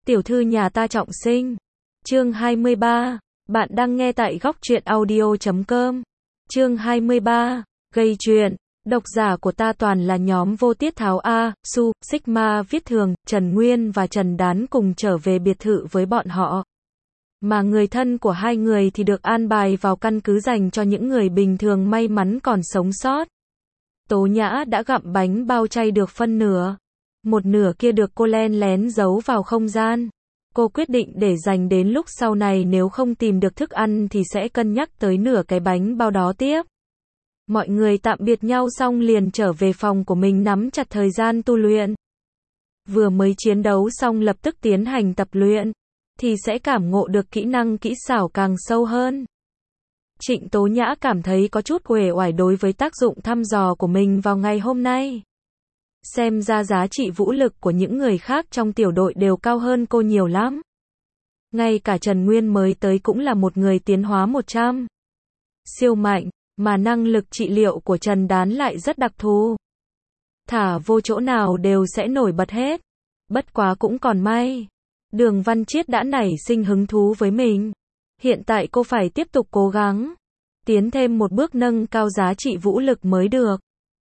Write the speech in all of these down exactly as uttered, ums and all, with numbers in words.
Tiểu thư nhà ta trọng sinh. Chương hai mươi ba. Bạn đang nghe tại góc truyện audio chấm com. Chương hai mươi ba. Gây chuyện. Độc giả của ta toàn là nhóm vô tiết tháo A, Su, Sigma viết thường, Trần Nguyên và Trần Đán cùng trở về biệt thự với bọn họ. Mà người thân của hai người thì được an bài vào căn cứ dành cho những người bình thường may mắn còn sống sót. Tố Nhã đã gặm bánh bao chay được phân nửa. Một nửa kia được cô len lén giấu vào không gian. Cô quyết định để dành đến lúc sau này nếu không tìm được thức ăn thì sẽ cân nhắc tới nửa cái bánh bao đó tiếp. Mọi người tạm biệt nhau xong liền trở về phòng của mình nắm chặt thời gian tu luyện. Vừa mới chiến đấu xong lập tức tiến hành tập luyện, thì sẽ cảm ngộ được kỹ năng kỹ xảo càng sâu hơn. Trịnh Tố Nhã cảm thấy có chút uể oải đối với tác dụng thăm dò của mình vào ngày hôm nay. Xem ra giá trị vũ lực của những người khác trong tiểu đội đều cao hơn cô nhiều lắm. Ngay cả Trần Nguyên mới tới cũng là một người tiến hóa một trăm. Siêu mạnh, mà năng lực trị liệu của Trần Đán lại rất đặc thù. Thả vô chỗ nào đều sẽ nổi bật hết. Bất quá cũng còn may. Đường Văn Chiết đã nảy sinh hứng thú với mình. Hiện tại cô phải tiếp tục cố gắng. Tiến thêm một bước nâng cao giá trị vũ lực mới được.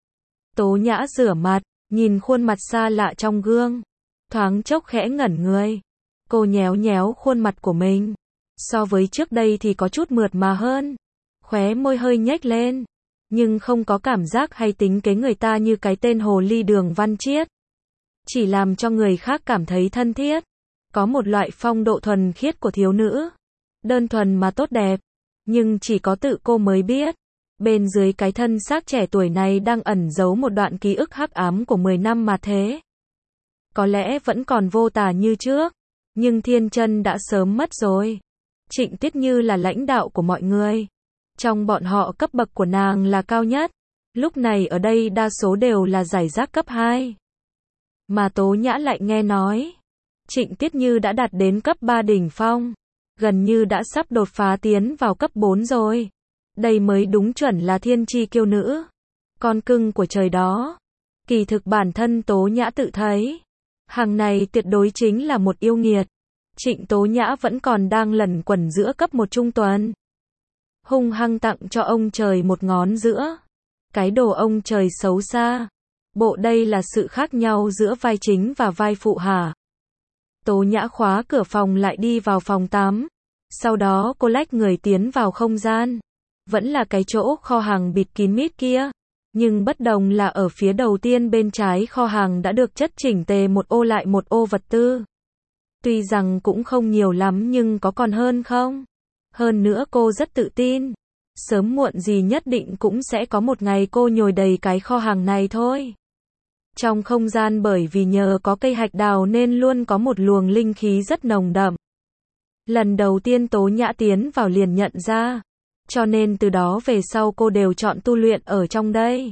Tố Nhã rửa mặt, nhìn khuôn mặt xa lạ trong gương. Thoáng chốc khẽ ngẩn người. Cô nhéo nhéo khuôn mặt của mình. So với trước đây thì có chút mượt mà hơn. Khóe môi hơi nhếch lên. Nhưng không có cảm giác hay tính kế người ta như cái tên hồ ly Đường Văn Chiết. Chỉ làm cho người khác cảm thấy thân thiết. Có một loại phong độ thuần khiết của thiếu nữ. Đơn thuần mà tốt đẹp. Nhưng chỉ có tự cô mới biết. Bên dưới cái thân xác trẻ tuổi này đang ẩn giấu một đoạn ký ức hắc ám của mười năm mà thế. Có lẽ vẫn còn vô tả như trước. Nhưng thiên chân đã sớm mất rồi. Trịnh Tiết Như là lãnh đạo của mọi người. Trong bọn họ cấp bậc của nàng là cao nhất. Lúc này ở đây đa số đều là giải rác cấp hai. Mà Tố Nhã lại nghe nói. Trịnh Tiết Như đã đạt đến cấp ba đỉnh phong. Gần như đã sắp đột phá tiến vào cấp bốn rồi. Đây mới đúng chuẩn là thiên chi kiêu nữ. Con cưng của trời đó. Kỳ thực bản thân Tố Nhã tự thấy. Hàng này tuyệt đối chính là một yêu nghiệt. Trịnh Tố Nhã vẫn còn đang lẩn quẩn giữa cấp một trung tuần. Hung hăng tặng cho ông trời một ngón giữa. Cái đồ ông trời xấu xa. Bộ đây là sự khác nhau giữa vai chính và vai phụ hả? Tố Nhã khóa cửa phòng lại đi vào phòng tắm. Sau đó cô lách người tiến vào không gian. Vẫn là cái chỗ kho hàng bịt kín mít kia. Nhưng bất đồng là ở phía đầu tiên bên trái kho hàng đã được chất chỉnh tề một ô lại một ô vật tư. Tuy rằng cũng không nhiều lắm nhưng có còn hơn không? Hơn nữa cô rất tự tin. Sớm muộn gì nhất định cũng sẽ có một ngày cô nhồi đầy cái kho hàng này thôi. Trong không gian bởi vì nhờ có cây hạch đào nên luôn có một luồng linh khí rất nồng đậm. Lần đầu tiên Tố Nhã tiến vào liền nhận ra. Cho nên từ đó về sau cô đều chọn tu luyện ở trong đây.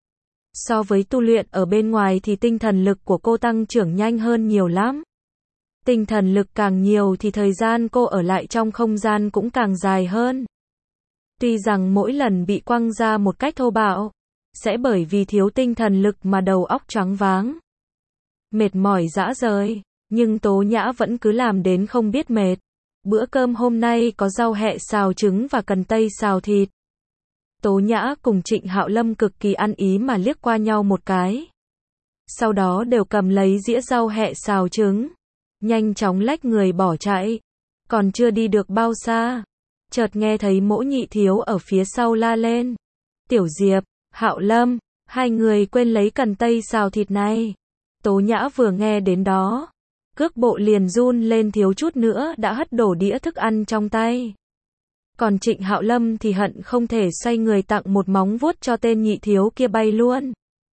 So với tu luyện ở bên ngoài thì tinh thần lực của cô tăng trưởng nhanh hơn nhiều lắm. Tinh thần lực càng nhiều thì thời gian cô ở lại trong không gian cũng càng dài hơn. Tuy rằng mỗi lần bị quăng ra một cách thô bạo, sẽ bởi vì thiếu tinh thần lực mà đầu óc choáng váng. Mệt mỏi rã rời, nhưng Tố Nhã vẫn cứ làm đến không biết mệt. Bữa cơm hôm nay có rau hẹ xào trứng và cần tây xào thịt. Tố Nhã cùng Trịnh Hạo Lâm cực kỳ ăn ý mà liếc qua nhau một cái. Sau đó đều cầm lấy dĩa rau hẹ xào trứng. Nhanh chóng lách người bỏ chạy. Còn chưa đi được bao xa. Chợt nghe thấy Mỗ Nhị Thiếu ở phía sau la lên. Tiểu Diệp, Hạo Lâm, hai người quên lấy cần tây xào thịt này. Tố Nhã vừa nghe đến đó. Cước bộ liền run lên thiếu chút nữa đã hất đổ đĩa thức ăn trong tay. Còn Trịnh Hạo Lâm thì hận không thể xoay người tặng một móng vuốt cho tên nhị thiếu kia bay luôn.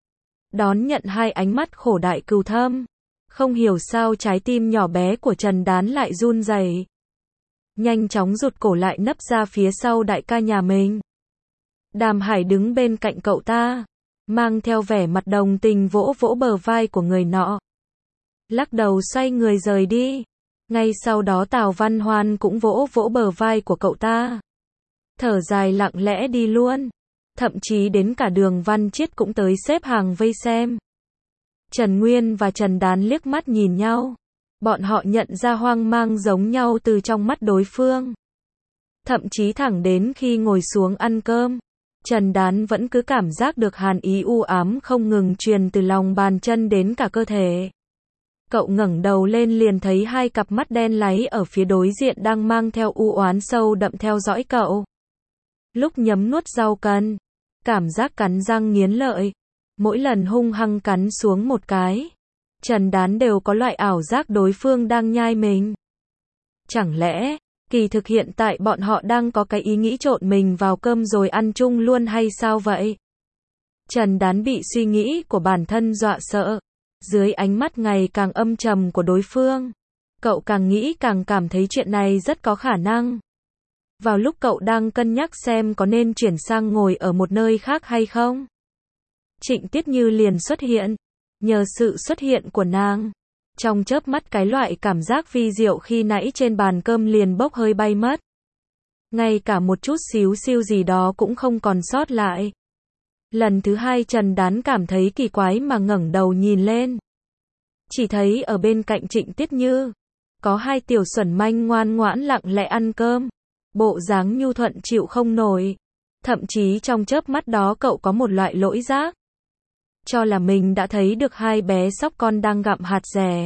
Đón nhận hai ánh mắt khổ đại cừu thâm. Không hiểu sao trái tim nhỏ bé của Trần Đán lại run rẩy. Nhanh chóng rụt cổ lại nấp ra phía sau đại ca nhà mình. Đàm Hải đứng bên cạnh cậu ta. Mang theo vẻ mặt đồng tình vỗ vỗ bờ vai của người nọ. Lắc đầu xoay người rời đi. Ngay sau đó Tào Văn Hoan cũng vỗ vỗ bờ vai của cậu ta. Thở dài lặng lẽ đi luôn. Thậm chí đến cả Đường Văn Chiết cũng tới xếp hàng vây xem. Trần Nguyên và Trần Đán liếc mắt nhìn nhau. Bọn họ nhận ra hoang mang giống nhau từ trong mắt đối phương. Thậm chí thẳng đến khi ngồi xuống ăn cơm, Trần Đán vẫn cứ cảm giác được hàn ý u ám không ngừng truyền từ lòng bàn chân đến cả cơ thể. Cậu ngẩng đầu lên liền thấy hai cặp mắt đen láy ở phía đối diện đang mang theo u oán sâu đậm theo dõi cậu. Lúc nhấm nuốt rau cần, cảm giác cắn răng nghiến lợi, mỗi lần hung hăng cắn xuống một cái, Trần Đán đều có loại ảo giác đối phương đang nhai mình. Chẳng lẽ, kỳ thực hiện tại bọn họ đang có cái ý nghĩ trộn mình vào cơm rồi ăn chung luôn hay sao vậy? Trần Đán bị suy nghĩ của bản thân dọa sợ. Dưới ánh mắt ngày càng âm trầm của đối phương, cậu càng nghĩ càng cảm thấy chuyện này rất có khả năng. Vào lúc cậu đang cân nhắc xem có nên chuyển sang ngồi ở một nơi khác hay không, Trịnh Tiết Như liền xuất hiện. Nhờ sự xuất hiện của nàng, trong chớp mắt cái loại cảm giác vi diệu khi nãy trên bàn cơm liền bốc hơi bay mất. Ngay cả một chút xíu xiu gì đó cũng không còn sót lại. Lần thứ hai Trần Đán cảm thấy kỳ quái mà ngẩng đầu nhìn lên. Chỉ thấy ở bên cạnh Trịnh Tiết Như, có hai tiểu xuẩn manh ngoan ngoãn lặng lẽ ăn cơm. Bộ dáng nhu thuận chịu không nổi. Thậm chí trong chớp mắt đó cậu có một loại lỗi giác. Cho là mình đã thấy được hai bé sóc con đang gặm hạt dẻ.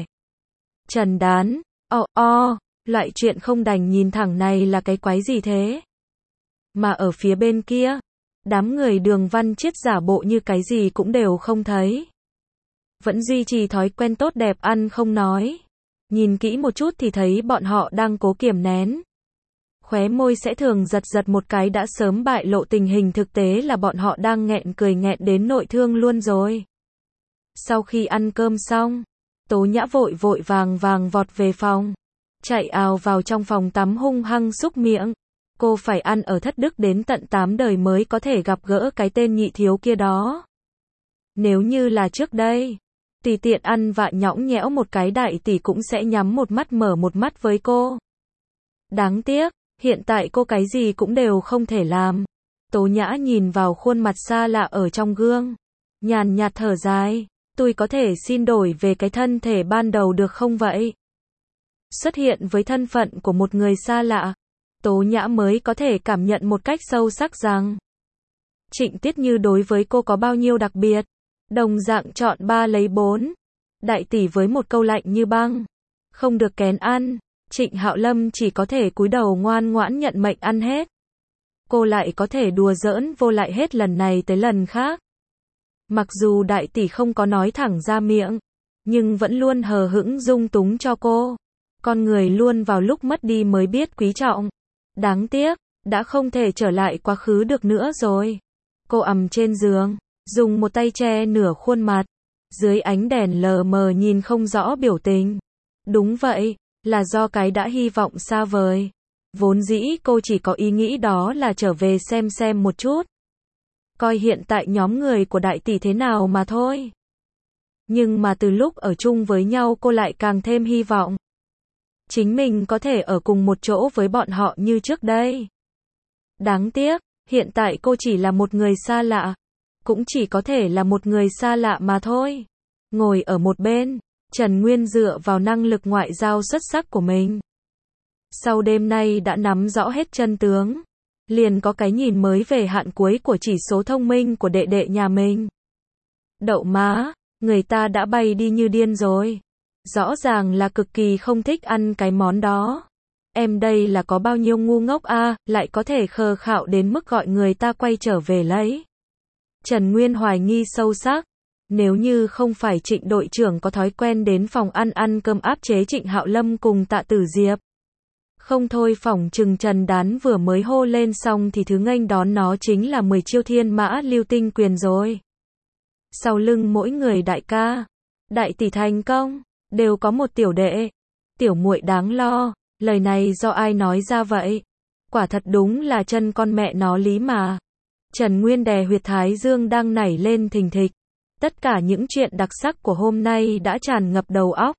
Trần Đán, o oh, o, oh, loại chuyện không đành nhìn thẳng này là cái quái gì thế? Mà ở phía bên kia, đám người Đường Văn Chiết giả bộ như cái gì cũng đều không thấy. Vẫn duy trì thói quen tốt đẹp ăn không nói. Nhìn kỹ một chút thì thấy bọn họ đang cố kiềm nén. Khóe môi sẽ thường giật giật một cái đã sớm bại lộ tình hình thực tế là bọn họ đang nghẹn cười nghẹn đến nội thương luôn rồi. Sau khi ăn cơm xong, Tố Nhã vội vội vàng vàng vọt về phòng. Chạy ào vào trong phòng tắm hung hăng súc miệng. Cô phải ăn ở thất đức đến tận tám đời mới có thể gặp gỡ cái tên nhị thiếu kia đó. Nếu như là trước đây, tùy tiện ăn vạ nhõng nhẽo một cái đại tỷ cũng sẽ nhắm một mắt mở một mắt với cô. Đáng tiếc, hiện tại cô cái gì cũng đều không thể làm. Tố Nhã nhìn vào khuôn mặt xa lạ ở trong gương, nhàn nhạt thở dài, tôi có thể xin đổi về cái thân thể ban đầu được không vậy? Xuất hiện với thân phận của một người xa lạ, Tố Nhã mới có thể cảm nhận một cách sâu sắc rằng Trịnh Tiết Như đối với cô có bao nhiêu đặc biệt. Đồng dạng chọn ba lấy bốn. Đại tỷ với một câu lạnh như băng, không được kén ăn. Trịnh Hạo Lâm chỉ có thể cúi đầu ngoan ngoãn nhận mệnh ăn hết. Cô lại có thể đùa giỡn vô lại hết lần này tới lần khác. Mặc dù đại tỷ không có nói thẳng ra miệng, nhưng vẫn luôn hờ hững dung túng cho cô. Con người luôn vào lúc mất đi mới biết quý trọng. Đáng tiếc, đã không thể trở lại quá khứ được nữa rồi. Cô ầm trên giường, dùng một tay che nửa khuôn mặt. Dưới ánh đèn lờ mờ nhìn không rõ biểu tình. Đúng vậy, là do cái đã hy vọng xa vời. Vốn dĩ cô chỉ có ý nghĩ đó là trở về xem xem một chút. Coi hiện tại nhóm người của đại tỷ thế nào mà thôi. Nhưng mà từ lúc ở chung với nhau cô lại càng thêm hy vọng chính mình có thể ở cùng một chỗ với bọn họ như trước đây. Đáng tiếc, hiện tại cô chỉ là một người xa lạ. Cũng chỉ có thể là một người xa lạ mà thôi. Ngồi ở một bên, Trần Nguyên dựa vào năng lực ngoại giao xuất sắc của mình. Sau đêm nay đã nắm rõ hết chân tướng, liền có cái nhìn mới về hạn cuối của chỉ số thông minh của đệ đệ nhà mình. Đậu má, người ta đã bay đi như điên rồi. Rõ ràng là cực kỳ không thích ăn cái món đó. Em đây là có bao nhiêu ngu ngốc a, à, lại có thể khờ khạo đến mức gọi người ta quay trở về lấy. Trần Nguyên hoài nghi sâu sắc. Nếu như không phải Trịnh đội trưởng có thói quen đến phòng ăn ăn cơm áp chế Trịnh Hạo Lâm cùng Tạ Tử Diệp. Không thôi phỏng chừng Trần Đán vừa mới hô lên xong thì thứ nghênh đón nó chính là mười chiêu thiên mã lưu tinh quyền rồi. Sau lưng mỗi người đại ca, đại tỷ thành công, đều có một tiểu đệ. Tiểu muội đáng lo, lời này do ai nói ra vậy? Quả thật đúng là chân con mẹ nó lý mà. Trần Nguyên đè huyệt thái dương đang nảy lên thình thịch. Tất cả những chuyện đặc sắc của hôm nay đã tràn ngập đầu óc.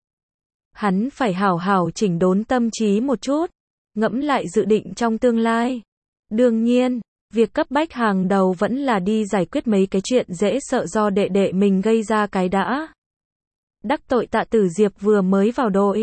Hắn phải hảo hảo chỉnh đốn tâm trí một chút, ngẫm lại dự định trong tương lai. Đương nhiên, việc cấp bách hàng đầu vẫn là đi giải quyết mấy cái chuyện dễ sợ do đệ đệ mình gây ra cái đã. Đắc tội Tạ Tử Diệp vừa mới vào đội,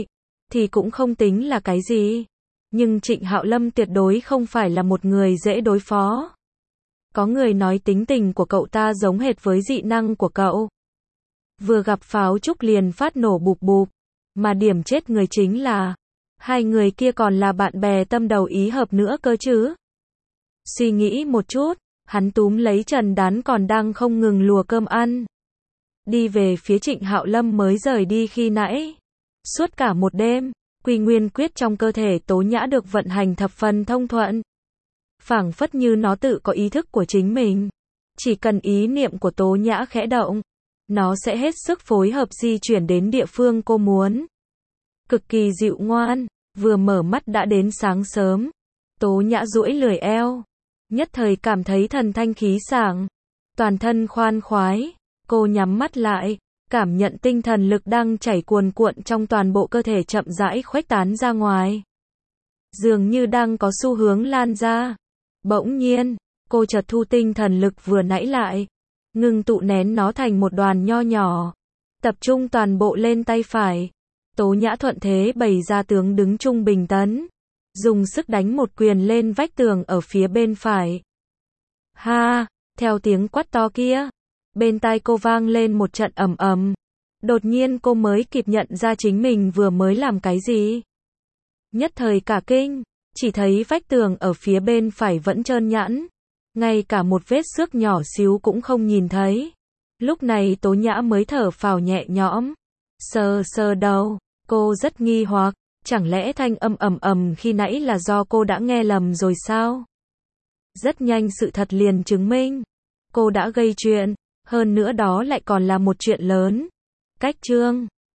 thì cũng không tính là cái gì. Nhưng Trịnh Hạo Lâm tuyệt đối không phải là một người dễ đối phó. Có người nói tính tình của cậu ta giống hệt với dị năng của cậu. Vừa gặp pháo trúc liền phát nổ bụp bụp. Mà điểm chết người chính là, hai người kia còn là bạn bè tâm đầu ý hợp nữa cơ chứ. Suy nghĩ một chút, hắn túm lấy Trần Đán còn đang không ngừng lùa cơm ăn. Đi về phía Trịnh Hạo Lâm mới rời đi khi nãy. Suốt cả một đêm, Quy Nguyên Quyết trong cơ thể Tố Nhã được vận hành thập phần thông thuận. Phảng phất như nó tự có ý thức của chính mình. Chỉ cần ý niệm của Tố Nhã khẽ động, nó sẽ hết sức phối hợp di chuyển đến địa phương cô muốn. Cực kỳ dịu ngoan, vừa mở mắt đã đến sáng sớm. Tố Nhã duỗi lười eo, nhất thời cảm thấy thần thanh khí sảng, toàn thân khoan khoái. Cô nhắm mắt lại, cảm nhận tinh thần lực đang chảy cuồn cuộn trong toàn bộ cơ thể chậm rãi khuếch tán ra ngoài. Dường như đang có xu hướng lan ra. Bỗng nhiên, cô chợt thu tinh thần lực vừa nãy lại, ngừng tụ nén nó thành một đoàn nho nhỏ, tập trung toàn bộ lên tay phải. Tố Nhã thuận thế bày ra tướng đứng trung bình tấn, dùng sức đánh một quyền lên vách tường ở phía bên phải. Ha, theo tiếng quát to kia, bên tai cô vang lên một trận ầm ầm. Đột nhiên cô mới kịp nhận ra chính mình vừa mới làm cái gì. Nhất thời cả kinh, chỉ thấy vách tường ở phía bên phải vẫn trơn nhẵn, ngay cả một vết xước nhỏ xíu cũng không nhìn thấy. Lúc này Tố Nhã mới thở phào nhẹ nhõm, sờ sờ đầu, cô rất nghi hoặc, chẳng lẽ thanh âm ầm ầm khi nãy là do cô đã nghe lầm rồi sao? Rất nhanh sự thật liền chứng minh, cô đã gây chuyện, hơn nữa đó lại còn là một chuyện lớn. Cách chương